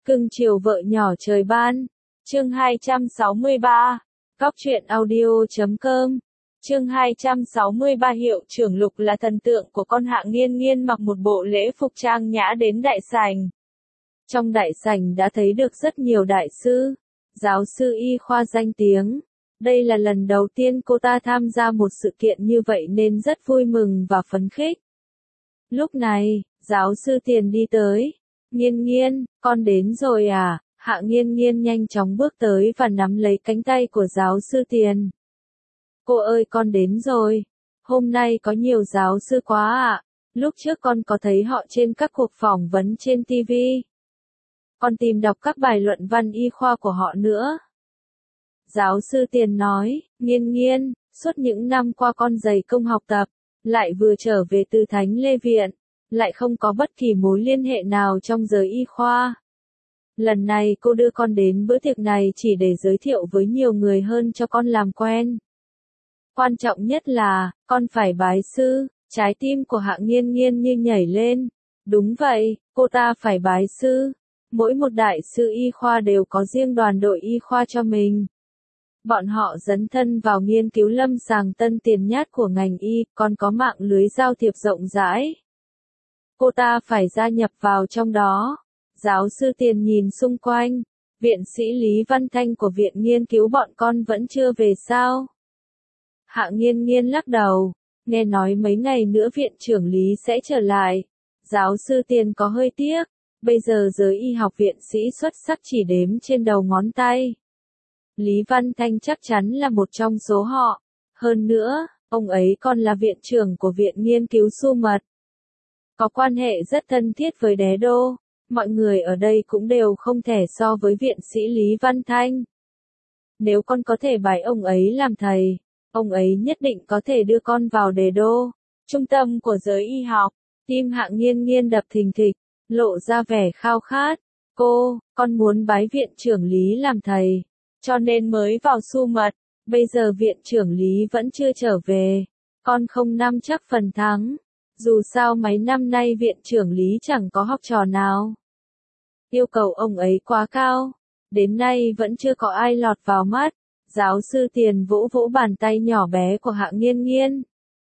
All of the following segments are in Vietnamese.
Cưng chiều vợ nhỏ trời ban. Chương 263. Góc truyện audio.com. Chương 263 Hiệu trưởng Lục là thần tượng của con Hạ Nghiên Nghiên mặc một bộ lễ phục trang nhã đến đại sảnh. Trong đại sảnh đã thấy được rất nhiều đại sư, giáo sư y khoa danh tiếng. Đây là lần đầu tiên cô ta tham gia một sự kiện như vậy nên rất vui mừng và phấn khích. Lúc này, giáo sư Tiền đi tới. Nghiên Nghiên, con đến rồi à? Hạ Nghiên Nghiên nhanh chóng bước tới và nắm lấy cánh tay của giáo sư Tiền. Cô ơi, con đến rồi. Hôm nay có nhiều giáo sư quá ạ. Lúc trước con có thấy họ trên các cuộc phỏng vấn trên TV. Con tìm đọc các bài luận văn y khoa của họ nữa. Giáo sư Tiền nói, Nghiên Nghiên, suốt những năm qua con dày công học tập, lại vừa trở về từ Thánh Lê Viện, lại không có bất kỳ mối liên hệ nào trong giới y khoa. Lần này cô đưa con đến bữa tiệc này chỉ để giới thiệu với nhiều người hơn cho con làm quen. Quan trọng nhất là, con phải bái sư. Trái tim của Hạ Nghiên Nghiên như nhảy lên. Đúng vậy, cô ta phải bái sư. Mỗi một đại sư y khoa đều có riêng đoàn đội y khoa cho mình. Bọn họ dấn thân vào nghiên cứu lâm sàng tân tiền nhát của ngành y, còn có mạng lưới giao thiệp rộng rãi. Cô ta phải gia nhập vào trong đó. Giáo sư Tiền nhìn xung quanh. Viện sĩ Lý Văn Thanh của viện nghiên cứu bọn con vẫn chưa về sao? Hạ Nghiên Nghiên lắc đầu. Nghe nói mấy ngày nữa viện trưởng Lý sẽ trở lại. Giáo sư Tiền có hơi tiếc. Bây giờ giới y học viện sĩ xuất sắc chỉ đếm trên đầu ngón tay. Lý Văn Thanh chắc chắn là một trong số họ. Hơn nữa, ông ấy còn là viện trưởng của viện nghiên cứu Su Mật. Có quan hệ rất thân thiết với Đế Đô. Mọi người ở đây cũng đều không thể so với viện sĩ Lý Văn Thanh. Nếu con có thể bái ông ấy làm thầy, ông ấy nhất định có thể đưa con vào Đế Đô, trung tâm của giới y học. Tim Hạ Nghiên Nghiên đập thình thịch, lộ ra vẻ khao khát. Con muốn bái viện trưởng Lý làm thầy, cho nên mới vào Su Mật. Bây giờ viện trưởng Lý vẫn chưa trở về, con không nắm chắc phần thắng. Dù sao mấy năm nay viện trưởng Lý chẳng có học trò nào. Yêu cầu ông ấy quá cao, đến nay vẫn chưa có ai lọt vào mắt. Giáo sư Tiền vỗ vỗ bàn tay nhỏ bé của Hạ Nghiên Nghiên.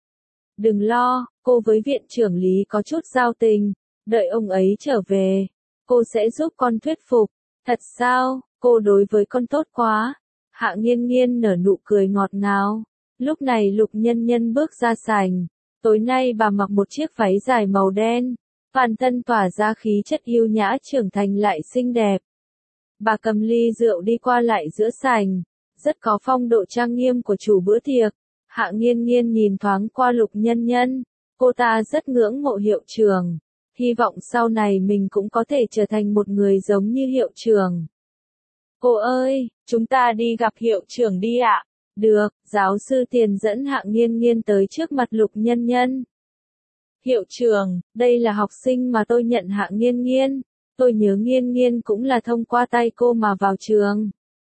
Đừng lo, cô với viện trưởng Lý có chút giao tình, đợi ông ấy trở về, cô sẽ giúp con thuyết phục. Thật sao, cô đối với con tốt quá. Hạ Nghiên Nghiên nở nụ cười ngọt ngào. Lúc này Lục Nhân Nhân bước ra sảnh. Tối nay bà mặc một chiếc váy dài màu đen, toàn thân tỏa ra khí chất yêu nhã trưởng thành lại xinh đẹp. Bà cầm ly rượu đi qua lại giữa sảnh, rất có phong độ trang nghiêm của chủ bữa tiệc. Hạ Nghiên Nghiên nhìn thoáng qua Lục Nhân Nhân, cô ta rất ngưỡng mộ hiệu trưởng, hy vọng sau này mình cũng có thể trở thành một người giống như hiệu trưởng. Cô ơi, chúng ta đi gặp hiệu trưởng đi ạ. Được, giáo sư Tiền dẫn Hạ Nghiên Nghiên tới trước mặt Lục Nhân Nhân. Hiệu trưởng, đây là học sinh mà tôi nhận Hạ Nghiên Nghiên. Tôi nhớ Nghiên Nghiên cũng là thông qua tay cô mà vào trường.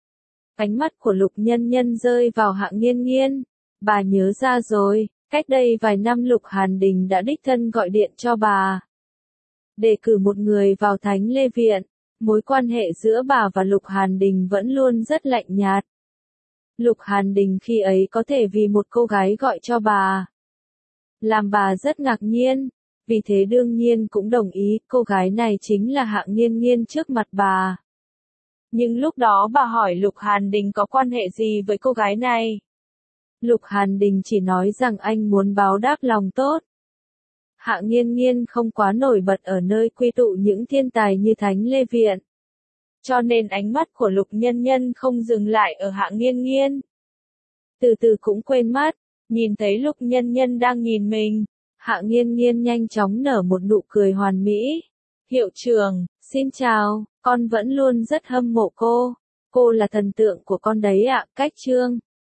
Ánh mắt của Lục Nhân Nhân rơi vào Hạ Nghiên Nghiên. Bà nhớ ra rồi, cách đây vài năm Lục Hàn Đình đã đích thân gọi điện cho bà. Đề cử một người vào Thánh Lê Viện. Mối quan hệ giữa bà và Lục Hàn Đình vẫn luôn rất lạnh nhạt. Lục Hàn Đình khi ấy có thể vì một cô gái gọi cho bà, làm bà rất ngạc nhiên, vì thế đương nhiên cũng đồng ý cô gái này chính là Hạ Nghiên Nghiên trước mặt bà. Nhưng lúc đó bà hỏi Lục Hàn Đình có quan hệ gì với cô gái này. Lục Hàn Đình chỉ nói rằng anh muốn báo đáp lòng tốt. Hạ Nghiên Nghiên không quá nổi bật ở nơi quy tụ những thiên tài như Thánh Lê Viện. Cho nên ánh mắt của Lục Nhân Nhân không dừng lại ở Hạ Nghiên Nghiên. Từ từ cũng quên mắt, nhìn thấy Lục Nhân Nhân đang nhìn mình, Hạ Nghiên Nghiên nhanh chóng nở một nụ cười hoàn mỹ. Hiệu trưởng, xin chào, con vẫn luôn rất hâm mộ cô. Cô là thần tượng của con đấy ạ. Cách Trương,